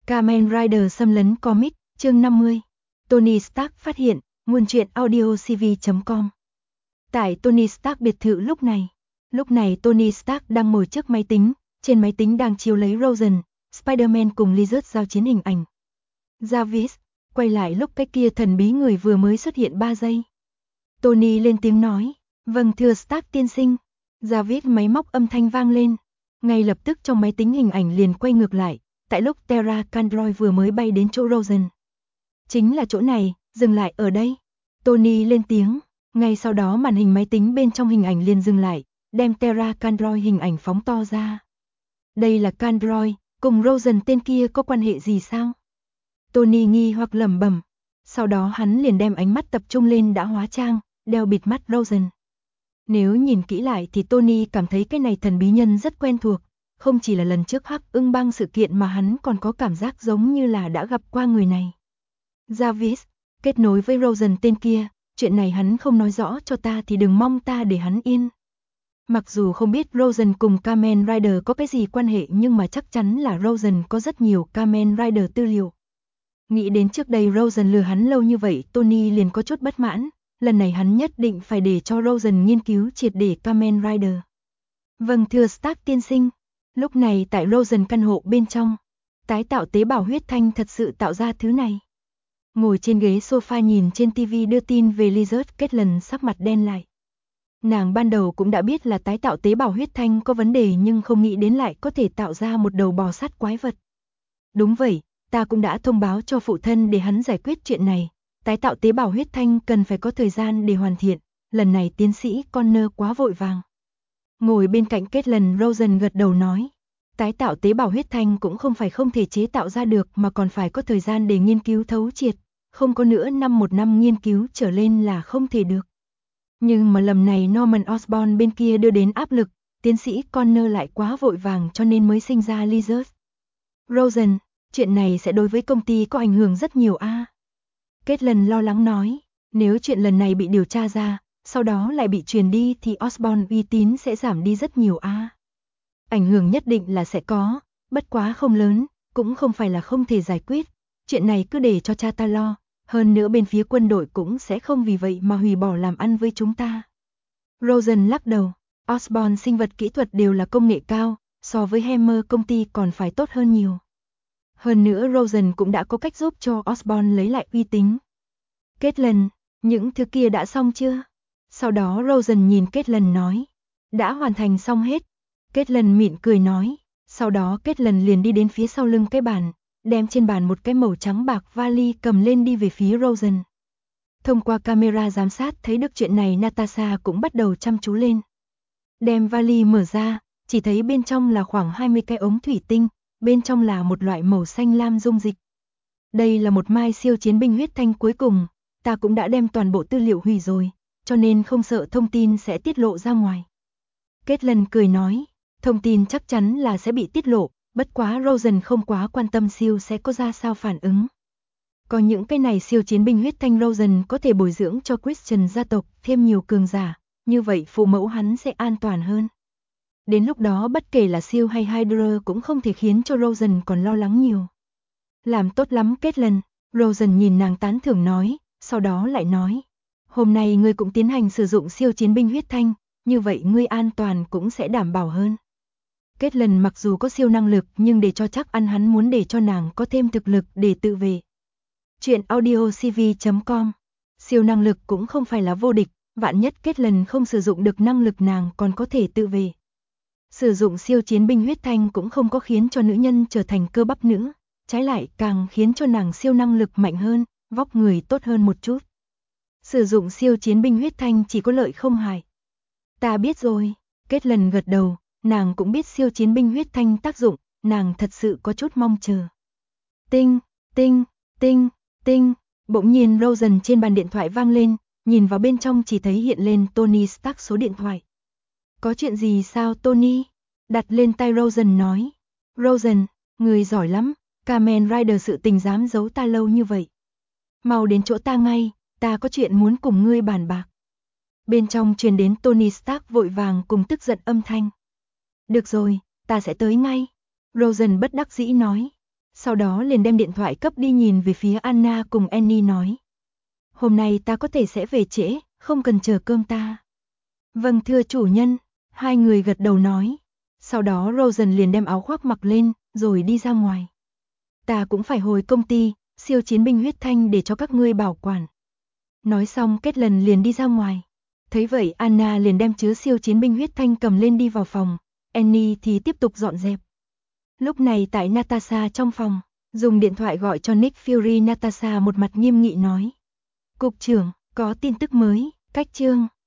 Kamen Rider xâm lấn comic, chương 50. Tony Stark phát hiện, nguồn truyện audiocv.com. Tại Tony Stark biệt thự lúc này Tony Stark đang ngồi trước máy tính, trên máy tính đang chiếu lấy Rosen, Spider-Man cùng Lizard giao chiến hình ảnh. Jarvis, quay lại lúc cái kia thần bí người vừa mới xuất hiện 3 giây. Tony lên tiếng nói, vâng thưa Stark tiên sinh. Jarvis máy móc âm thanh vang lên. Ngay lập tức trong máy tính hình ảnh liền quay ngược lại, tại lúc Terra Candroid vừa mới bay đến chỗ Rosen. Chính là chỗ này, dừng lại ở đây. Tony lên tiếng, ngay sau đó màn hình máy tính bên trong hình ảnh liền dừng lại, đem Terra Candroid hình ảnh phóng to ra. Đây là Candroid, cùng Rosen tên kia có quan hệ gì sao? Tony nghi hoặc lẩm bẩm. Sau đó hắn liền đem ánh mắt tập trung lên đã hóa trang, đeo bịt mắt Rosen. Nếu nhìn kỹ lại thì Tony cảm thấy cái này thần bí nhân rất quen thuộc, không chỉ là lần trước Hắc Ưng Bang sự kiện mà hắn còn có cảm giác giống như là đã gặp qua người này. Jarvis, kết nối với Rosen tên kia, chuyện này hắn không nói rõ cho ta thì đừng mong ta để hắn yên. Mặc dù không biết Rosen cùng Kamen Rider có cái gì quan hệ nhưng mà chắc chắn là Rosen có rất nhiều Kamen Rider tư liệu. Nghĩ đến trước đây Rosen lừa hắn lâu như vậy, Tony liền có chút bất mãn. Lần này hắn nhất định phải để cho Rosen nghiên cứu triệt để Kamen Rider. Vâng thưa Stark tiên sinh. Lúc này tại Rosen căn hộ bên trong, tái tạo tế bào huyết thanh thật sự tạo ra thứ này. Ngồi trên ghế sofa nhìn trên TV đưa tin về Lizard, Caitlin sắc mặt đen lại. Nàng ban đầu cũng đã biết là tái tạo tế bào huyết thanh có vấn đề nhưng không nghĩ đến lại có thể tạo ra một đầu bò sát quái vật. Đúng vậy, ta cũng đã thông báo cho phụ thân để hắn giải quyết chuyện này. Tái tạo tế bào huyết thanh cần phải có thời gian để hoàn thiện, lần này tiến sĩ Connor quá vội vàng. Ngồi bên cạnh Caitlin, Rosen gật đầu nói, tái tạo tế bào huyết thanh cũng không phải không thể chế tạo ra được mà còn phải có thời gian để nghiên cứu thấu triệt, không có nữa một năm nghiên cứu trở lên là không thể được. Nhưng mà lần này Norman Osborn bên kia đưa đến áp lực, tiến sĩ Connor lại quá vội vàng cho nên mới sinh ra Lizard. Rosen, chuyện này sẽ đối với công ty có ảnh hưởng rất nhiều a. Caitlin lo lắng nói, nếu chuyện lần này bị điều tra ra, sau đó lại bị truyền đi thì Osborn uy tín sẽ giảm đi rất nhiều a. Ảnh hưởng nhất định là sẽ có, bất quá không lớn, cũng không phải là không thể giải quyết, chuyện này cứ để cho cha ta lo, hơn nữa bên phía quân đội cũng sẽ không vì vậy mà hủy bỏ làm ăn với chúng ta. Rosen lắc đầu, Osborn sinh vật kỹ thuật đều là công nghệ cao, so với Hammer công ty còn phải tốt hơn nhiều. Hơn nữa Rosen cũng đã có cách giúp cho Osborn lấy lại uy tín. Caitlin, những thứ kia đã xong chưa? Sau đó Rosen nhìn Caitlin nói, đã hoàn thành xong hết. Caitlin mỉm cười nói, sau đó Caitlin liền đi đến phía sau lưng cái bàn, đem trên bàn một cái màu trắng bạc vali cầm lên đi về phía Rosen. Thông qua camera giám sát thấy được chuyện này, Natasha cũng bắt đầu chăm chú lên. Đem vali mở ra, chỉ thấy bên trong là khoảng 20 cái ống thủy tinh, bên trong là một loại màu xanh lam dung dịch. Đây là một mai siêu chiến binh huyết thanh cuối cùng, ta cũng đã đem toàn bộ tư liệu hủy rồi, cho nên không sợ thông tin sẽ tiết lộ ra ngoài. Caitlin cười nói, thông tin chắc chắn là sẽ bị tiết lộ, bất quá Rosen không quá quan tâm siêu sẽ có ra sao phản ứng. Có những cái này siêu chiến binh huyết thanh Rosen có thể bồi dưỡng cho Christian gia tộc thêm nhiều cường giả, như vậy phụ mẫu hắn sẽ an toàn hơn. Đến lúc đó bất kể là siêu hay Hydra cũng không thể khiến cho Rosen còn lo lắng nhiều. Làm tốt lắm Caitlin, Rosen nhìn nàng tán thưởng nói, sau đó lại nói, hôm nay ngươi cũng tiến hành sử dụng siêu chiến binh huyết thanh, như vậy ngươi an toàn cũng sẽ đảm bảo hơn. Caitlin mặc dù có siêu năng lực nhưng để cho chắc ăn hắn muốn để cho nàng có thêm thực lực để tự vệ. Chuyện audiocv.com. Siêu năng lực cũng không phải là vô địch, vạn nhất Caitlin không sử dụng được năng lực nàng còn có thể tự vệ. Sử dụng siêu chiến binh huyết thanh cũng không có khiến cho nữ nhân trở thành cơ bắp nữa, trái lại càng khiến cho nàng siêu năng lực mạnh hơn, vóc người tốt hơn một chút. Sử dụng siêu chiến binh huyết thanh chỉ có lợi không hại. Ta biết rồi, Caitlin gật đầu, nàng cũng biết siêu chiến binh huyết thanh tác dụng, nàng thật sự có chút mong chờ. Tinh, tinh, tinh, tinh, bỗng nhiên Rosen trên bàn điện thoại vang lên, nhìn vào bên trong chỉ thấy hiện lên Tony Stark số điện thoại. Có chuyện gì sao Tony? Đặt lên tai Rosen nói. Rosen, người giỏi lắm, Kamen Rider sự tình dám giấu ta lâu như vậy. Mau đến chỗ ta ngay, ta có chuyện muốn cùng ngươi bàn bạc. Bên trong truyền đến Tony Stark vội vàng cùng tức giận âm thanh. Được rồi, ta sẽ tới ngay. Rosen bất đắc dĩ nói. Sau đó liền đem điện thoại cấp đi nhìn về phía Anna cùng Annie nói. Hôm nay ta có thể sẽ về trễ, không cần chờ cơm ta. Vâng thưa chủ nhân, hai người gật đầu nói. Sau đó Rosen liền đem áo khoác mặc lên, rồi đi ra ngoài. Ta cũng phải hồi công ty, siêu chiến binh huyết thanh để cho các ngươi bảo quản. Nói xong Kết Lần liền đi ra ngoài. Thấy vậy Anna liền đem chứa siêu chiến binh huyết thanh cầm lên đi vào phòng, Annie thì tiếp tục dọn dẹp. Lúc này tại Natasha trong phòng, dùng điện thoại gọi cho Nick Fury. Natasha một mặt nghiêm nghị nói. Cục trưởng, có tin tức mới, cách chương